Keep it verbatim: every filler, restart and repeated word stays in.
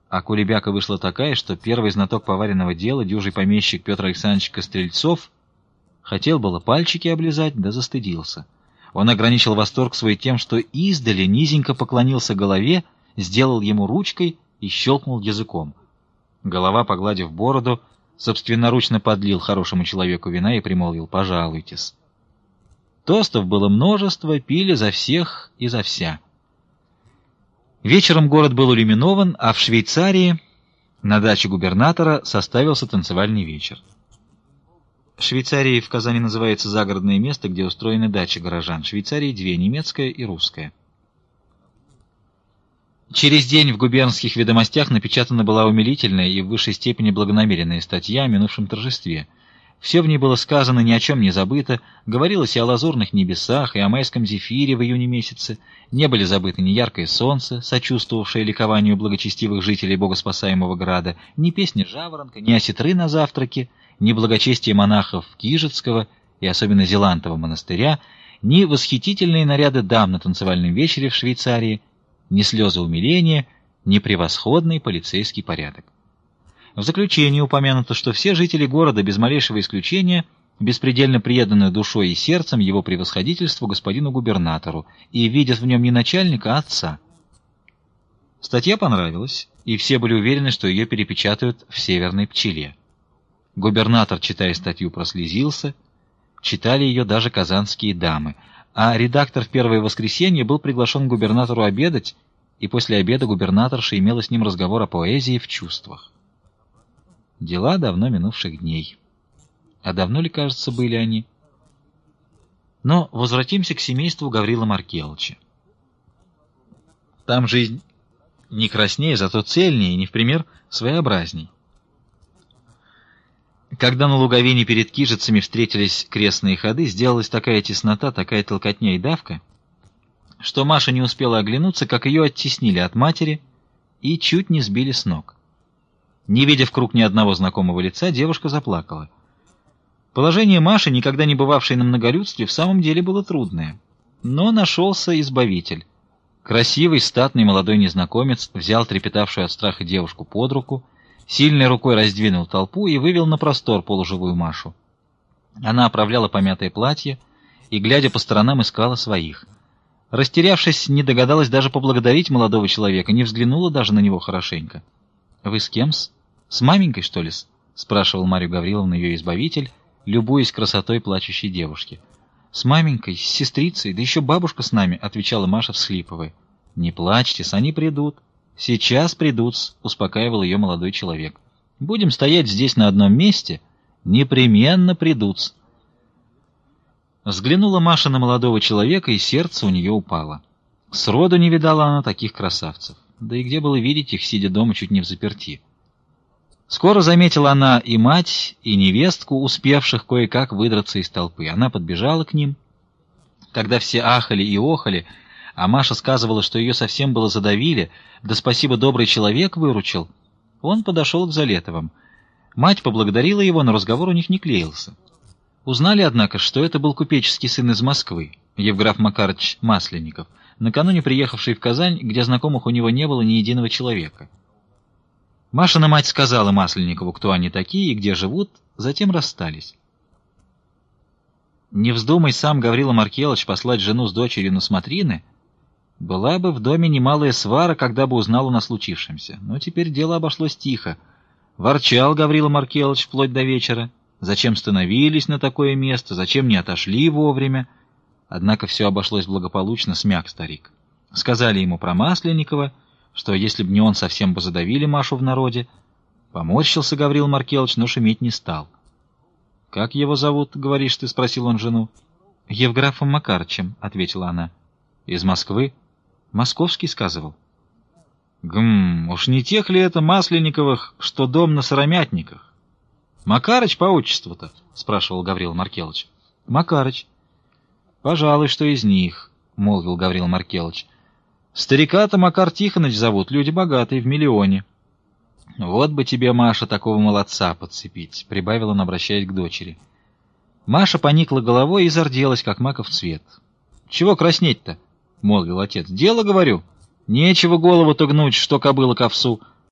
А кулебяка вышла такая, что первый знаток поваренного дела, дюжий помещик Петр Александрович Кострельцов, хотел было пальчики облизать, да застыдился. Он ограничил восторг свой тем, что издали низенько поклонился голове, сделал ему ручкой и щелкнул языком. Голова, погладив бороду, собственноручно подлил хорошему человеку вина и примолвил: «Пожалуйтесь». Тостов было множество, пили за всех и за вся. Вечером город был иллюминован, а в Швейцарии на даче губернатора составился танцевальный вечер. Швейцарией в Казани называется загородное место, где устроены дачи горожан. Швейцарии две — немецкая и русская. Через день в губернских ведомостях напечатана была умилительная и в высшей степени благонамеренная статья о минувшем торжестве. Все в ней было сказано, ни о чем не забыто, говорилось и о лазурных небесах, и о майском зефире в июне месяце. Не были забыты ни яркое солнце, сочувствовавшее ликованию благочестивых жителей богоспасаемого града, ни песни жаворонка, ни осетры на завтраке, ни благочестие монахов Кижецкого и особенно Зелантова монастыря, ни восхитительные наряды дам на танцевальном вечере в Швейцарии, ни слезы умиления, ни превосходный полицейский порядок. В заключение упомянуто, что все жители города, без малейшего исключения, беспредельно преданы душой и сердцем его превосходительству господину губернатору и видят в нем не начальника, а отца. Статья понравилась, и все были уверены, что ее перепечатают в «Северной пчеле». Губернатор, читая статью, прослезился, читали ее даже казанские дамы, а редактор в первое воскресенье был приглашен к губернатору обедать, и после обеда губернаторша имела с ним разговор о поэзии в чувствах. Дела давно минувших дней. А давно ли, кажется, были они? Но возвратимся к семейству Гаврила Маркелыча. Там жизнь не краснее, зато цельнее и, не в пример, своеобразней. Когда на луговине перед Кижицами встретились крестные ходы, сделалась такая теснота, такая толкотня и давка, что Маша не успела оглянуться, как ее оттеснили от матери и чуть не сбили с ног. Не видя в круг ни одного знакомого лица, девушка заплакала. Положение Маши, никогда не бывавшей на многолюдстве, в самом деле было трудное. Но нашелся избавитель. Красивый, статный молодой незнакомец взял трепетавшую от страха девушку под руку, сильной рукой раздвинул толпу и вывел на простор полуживую Машу. Она оправляла помятое платье и, глядя по сторонам, искала своих. Растерявшись, не догадалась даже поблагодарить молодого человека, не взглянула даже на него хорошенько. — Вы с кем-с? С маменькой, что ли-с? — спрашивал Марью Гавриловну ее избавитель, любуясь красотой плачущей девушки. — С маменькой, с сестрицей, да еще бабушка с нами, — отвечала Маша, всхлипывая. — Не плачьтесь, они придут. — Сейчас придут, — успокаивал ее молодой человек. — Будем стоять здесь на одном месте, непременно придут. Взглянула Маша на молодого человека, и сердце у нее упало. Сроду не видала она таких красавцев. Да и где было видеть их, сидя дома чуть не взаперти. Скоро заметила она и мать, и невестку, успевших кое-как выдраться из толпы. Она подбежала к ним. Когда все ахали и охали, а Маша сказывала, что ее совсем было задавили, да спасибо, добрый человек выручил, он подошел к Залетовым. Мать поблагодарила его, но разговор у них не клеился. Узнали, однако, что это был купеческий сын из Москвы, Евграф Макарыч Масленников, накануне приехавший в Казань, где знакомых у него не было ни единого человека. Машина мать сказала Масленникову, кто они такие и где живут, затем расстались. Не вздумай сам Гаврила Маркелыч послать жену с дочерью на смотрины, была бы в доме немалая свара, когда бы узнал он о случившемся. Но теперь дело обошлось тихо. Ворчал Гаврила Маркелыч вплоть до вечера. Зачем становились на такое место, зачем не отошли вовремя? Однако все обошлось благополучно, смяк старик. Сказали ему про Масленникова, что если б не он, совсем бы задавили Машу в народе. Поморщился Гаврил Маркелыч, но шуметь не стал. — Как его зовут, говоришь ты? — спросил он жену. — Евграфом Макарычем, — ответила она. — Из Москвы? — Московский, сказывал. — Гм, уж не тех ли это Масленниковых, что дом на Сыромятниках? — Макарыч по отчеству-то? — спрашивал Гаврил Маркелыч. — Макарыч. — Пожалуй, что из них, — молвил Гаврил Маркелыч. — Старика-то Макар Тихоныч зовут, люди богатые, в миллионе. — Вот бы тебе, Маша, такого молодца подцепить, — прибавил он, обращаясь к дочери. Маша поникла головой и зарделась, как маков цвет. — Чего краснеть-то? — молвил отец. — Дело, говорю. Нечего голову-то гнуть, что кобыла к овсу.